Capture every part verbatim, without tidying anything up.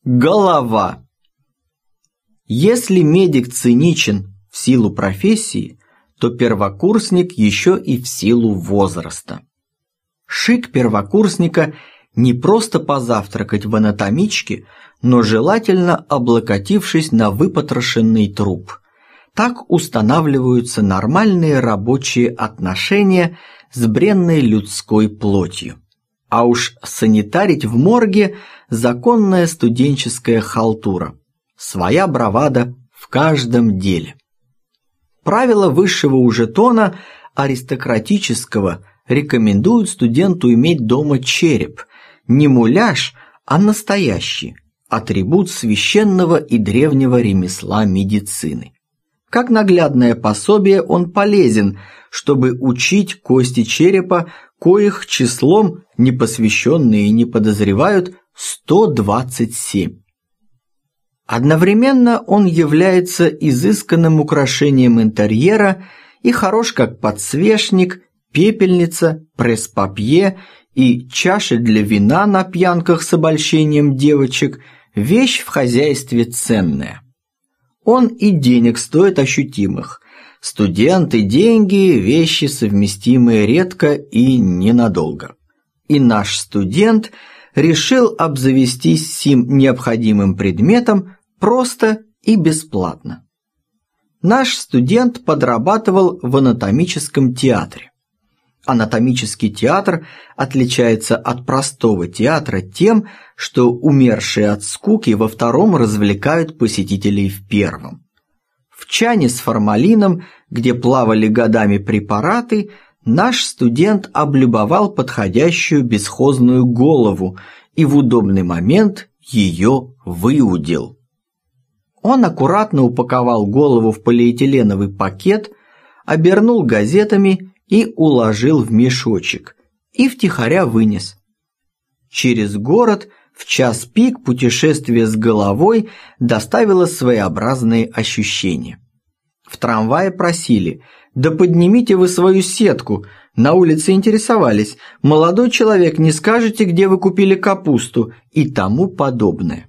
Голова. Если медик циничен в силу профессии, то первокурсник еще и в силу возраста. Шик первокурсника не просто позавтракать в анатомичке, но желательно облокотившись на выпотрошенный труп. Так устанавливаются нормальные рабочие отношения с бренной людской плотью. А уж санитарить в морге – законная студенческая халтура. Своя бравада в каждом деле. Правила высшего уже тона аристократического рекомендуют студенту иметь дома череп, не муляж, а настоящий, атрибут священного и древнего ремесла медицины. Как наглядное пособие он полезен, чтобы учить кости черепа, коих числом непосвященные не подозревают сто двадцать семь. Одновременно он является изысканным украшением интерьера и хорош как подсвечник, пепельница, пресс-папье и чаши для вина на пьянках с обольщением девочек – вещь в хозяйстве ценная. Он и денег стоит ощутимых. Студент и деньги – вещи, совместимые редко и ненадолго. И наш студент решил обзавестись сим необходимым предметом просто и бесплатно. Наш студент подрабатывал в анатомическом театре. Анатомический театр отличается от простого театра тем, что умершие от скуки во втором развлекают посетителей в первом. В чане с формалином, где плавали годами препараты, наш студент облюбовал подходящую бесхозную голову и в удобный момент ее выудил. Он аккуратно упаковал голову в полиэтиленовый пакет, обернул газетами и уложил в мешочек, и втихаря вынес. Через город в час пик путешествие с головой доставило своеобразные ощущения. В трамвае просили: «Да поднимите вы свою сетку», на улице интересовались: «Молодой человек, не скажете, где вы купили капусту?» и тому подобное.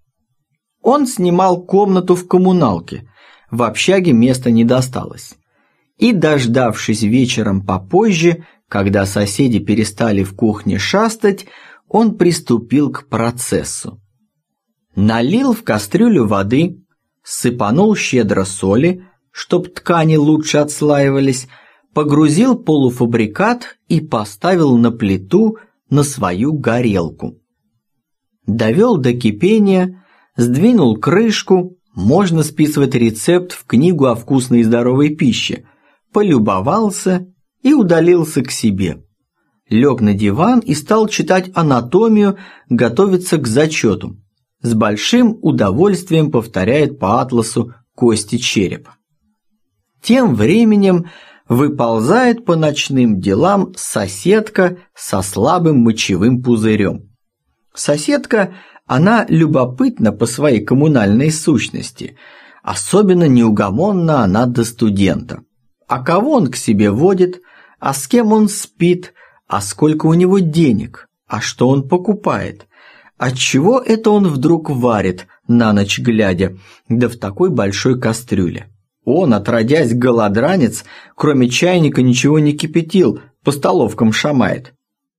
Он снимал комнату в коммуналке, в общаге места не досталось. И, дождавшись вечером попозже, когда соседи перестали в кухне шастать, он приступил к процессу. Налил в кастрюлю воды, сыпанул щедро соли, чтоб ткани лучше отслаивались, погрузил полуфабрикат и поставил на плиту на свою горелку. Довел до кипения, сдвинул крышку, можно списывать рецепт в книгу о вкусной и здоровой пище, полюбовался и удалился к себе. Лег на диван и стал читать анатомию, готовиться к зачету. С большим удовольствием повторяет по атласу кости черепа. Тем временем выползает по ночным делам соседка со слабым мочевым пузырем. Соседка, она любопытна по своей коммунальной сущности, особенно неугомонна она до студента. А кого он к себе водит, а с кем он спит, а сколько у него денег, а что он покупает, отчего это он вдруг варит на ночь глядя, да в такой большой кастрюле. Он, отродясь голодранец, кроме чайника ничего не кипятил, по столовкам шамает.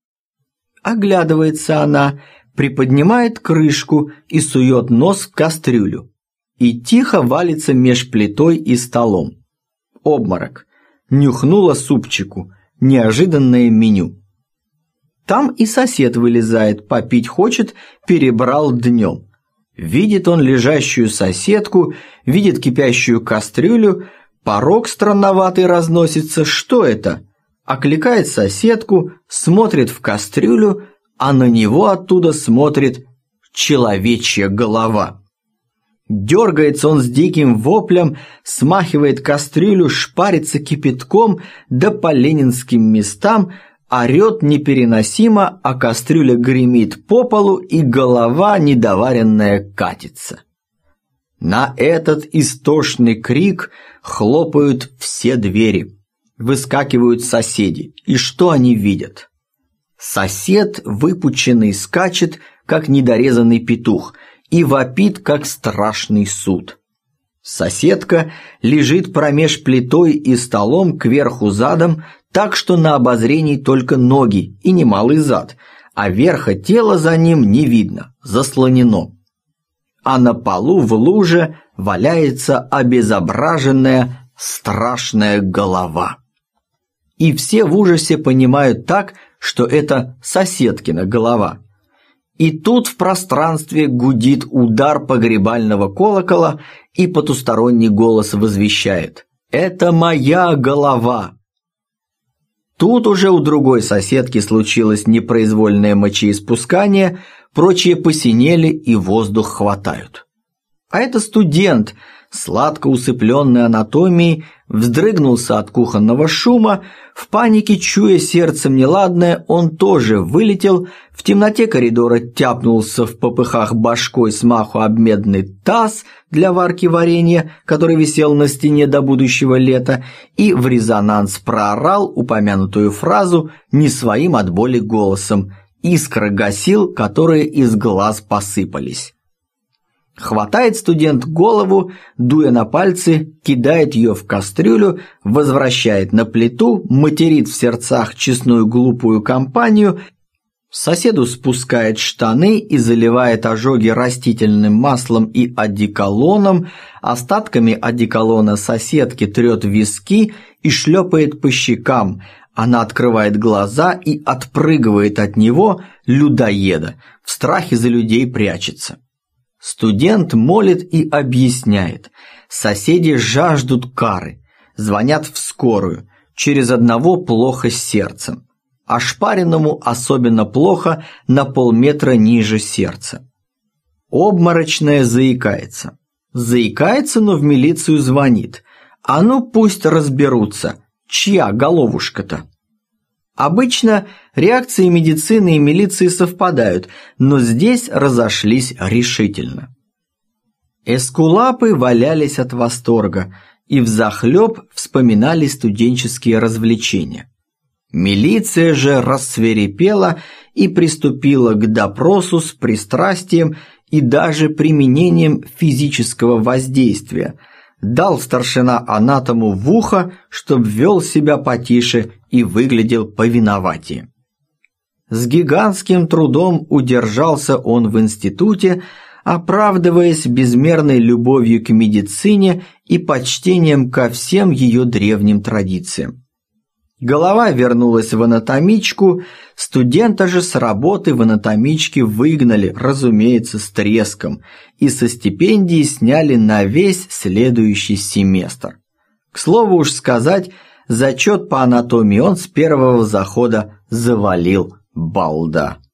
Оглядывается она, приподнимает крышку и сует нос в кастрюлю. И тихо валится меж плитой и столом. Обморок. Нюхнула супчику. Неожиданное меню. Там и сосед вылезает, попить хочет, перебрал днем. Видит он лежащую соседку, видит кипящую кастрюлю, порог странноватый разносится. Что это? Окликает соседку, смотрит в кастрюлю, а на него оттуда смотрит человечья голова. Дергается он с диким воплем, смахивает кастрюлю, шпарится кипятком, да по ленинским местам орет непереносимо, а кастрюля гремит по полу, и голова недоваренная катится. На этот истошный крик хлопают все двери. Выскакивают соседи, и что они видят? Сосед, выпученный, скачет, как недорезанный петух, и вопит, как страшный суд. Соседка лежит промеж плитой и столом кверху задом, так что на обозрении только ноги и немалый зад, а верха тела за ним не видно, заслонено. А на полу в луже валяется обезображенная страшная голова. И все в ужасе понимают так, что это соседкина голова. И тут в пространстве гудит удар погребального колокола, и потусторонний голос возвещает: «Это моя голова!». Тут уже у другой соседки случилось непроизвольное мочеиспускание, прочие посинели и воздух хватают. А это студент, сладко усыпленный анатомией, вздрыгнулся от кухонного шума, в панике, чуя сердцем неладное, он тоже вылетел, в темноте коридора тяпнулся в попыхах башкой смаху об медный таз для варки варенья, который висел на стене до будущего лета, и в резонанс проорал упомянутую фразу не своим от боли голосом, искры гасил, которые из глаз посыпались. Хватает студент голову, дуя на пальцы, кидает ее в кастрюлю, возвращает на плиту, материт в сердцах честную глупую компанию, соседу спускает штаны и заливает ожоги растительным маслом и одеколоном, остатками одеколона соседки трет виски и шлепает по щекам. Она открывает глаза и отпрыгивает от него, людоеда, в страхе за людей прячется. Студент молит и объясняет. Соседи жаждут кары, звонят в скорую, через одного плохо с сердцем, а шпаренному особенно плохо на полметра ниже сердца. Обморочная заикается. Заикается, но в милицию звонит. А ну пусть разберутся, чья головушка-то. Обычно реакции медицины и милиции совпадают, но здесь разошлись решительно. Эскулапы валялись от восторга и взахлеб вспоминали студенческие развлечения. Милиция же рассвирепела и приступила к допросу с пристрастием и даже применением физического воздействия. Дал старшина анатому в ухо, чтоб вел себя потише и выглядел повиноватее. С гигантским трудом удержался он в институте, оправдываясь безмерной любовью к медицине и почтением ко всем ее древним традициям. Голова вернулась в анатомичку, студента же с работы в анатомичке выгнали, разумеется, с треском, и со стипендии сняли на весь следующий семестр. К слову уж сказать, зачет по анатомии он с первого захода завалил, балда.